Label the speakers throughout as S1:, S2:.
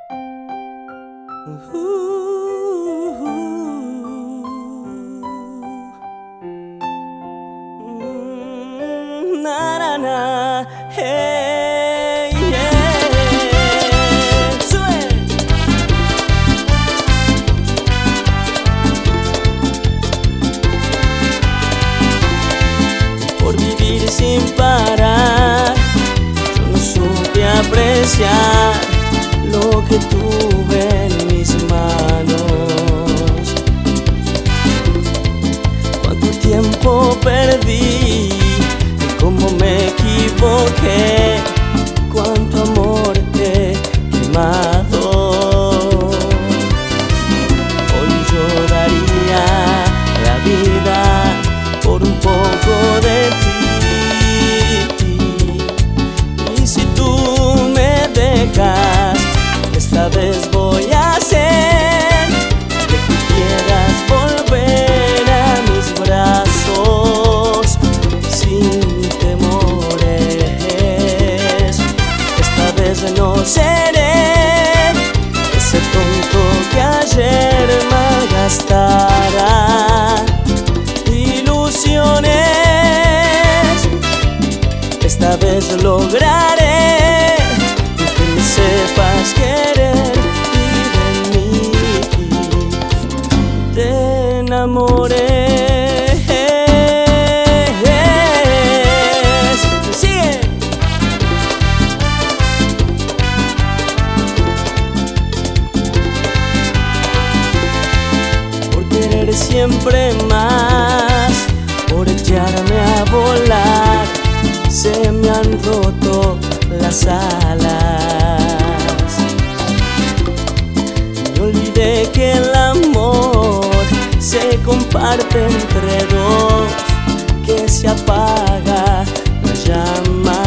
S1: Na na na, hey, yeah. Sube. Por vivir sin parar, yo no supe apreciar lo que tuve en mis manos. Cuánto tiempo perdí, cómo me equivoqué, cuánto amor he quemado. Hoy yo daría la vida por un poco de ti. Y si tú me dejas, esta vez voy a hacer que tú quieras volver a mis brazos sin temores. Esta vez no seré ese tonto que ayer malgastara ilusiones. Esta vez lograré que me sepas querer y de mí te enamoré. Sigue. Por querer siempre más, por echarme a volar, se me han roto las alas. Me olvidé que el amor se comparte entre dos, que se apaga la llama.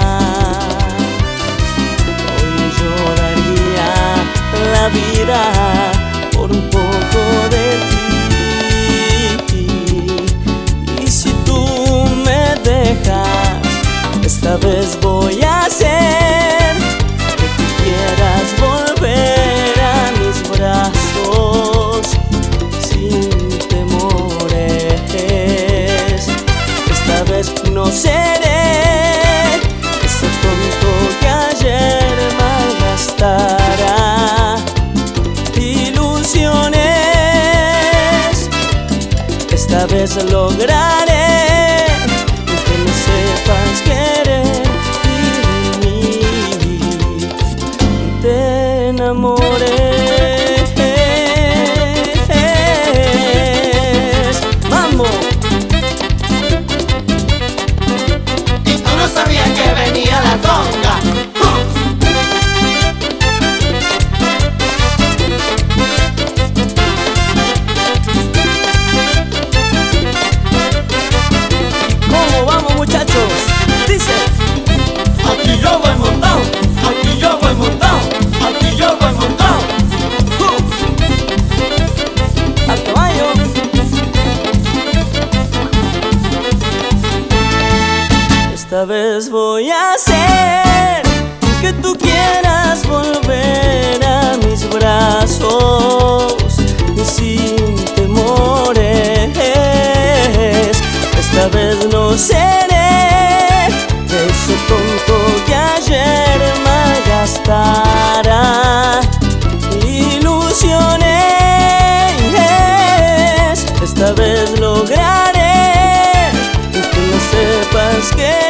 S1: Hoy yo daría la vida por un poco de ti. Y si tú me dejas, esta vez voy a hacer que tú quieras volver a mis brazos sin temores. Esta vez no seré ese tonto que ayer malgastara ilusiones. Esta vez lograré que me sepas querer y de mí te enamoré. ¡Vamos!
S2: Y tú no sabías que venía la tonga.
S1: ¿Cómo vamos, muchachos? Dice:
S2: Aquí yo voy montado, aquí yo voy montado, aquí yo voy montado.
S1: al caballo. Esta vez voy a hacer que tú quieras volver a mis brazos y sin temores. Esta vez no seré ese tonto que ayer malgastara ilusiones. Esta vez lograré que no sepas que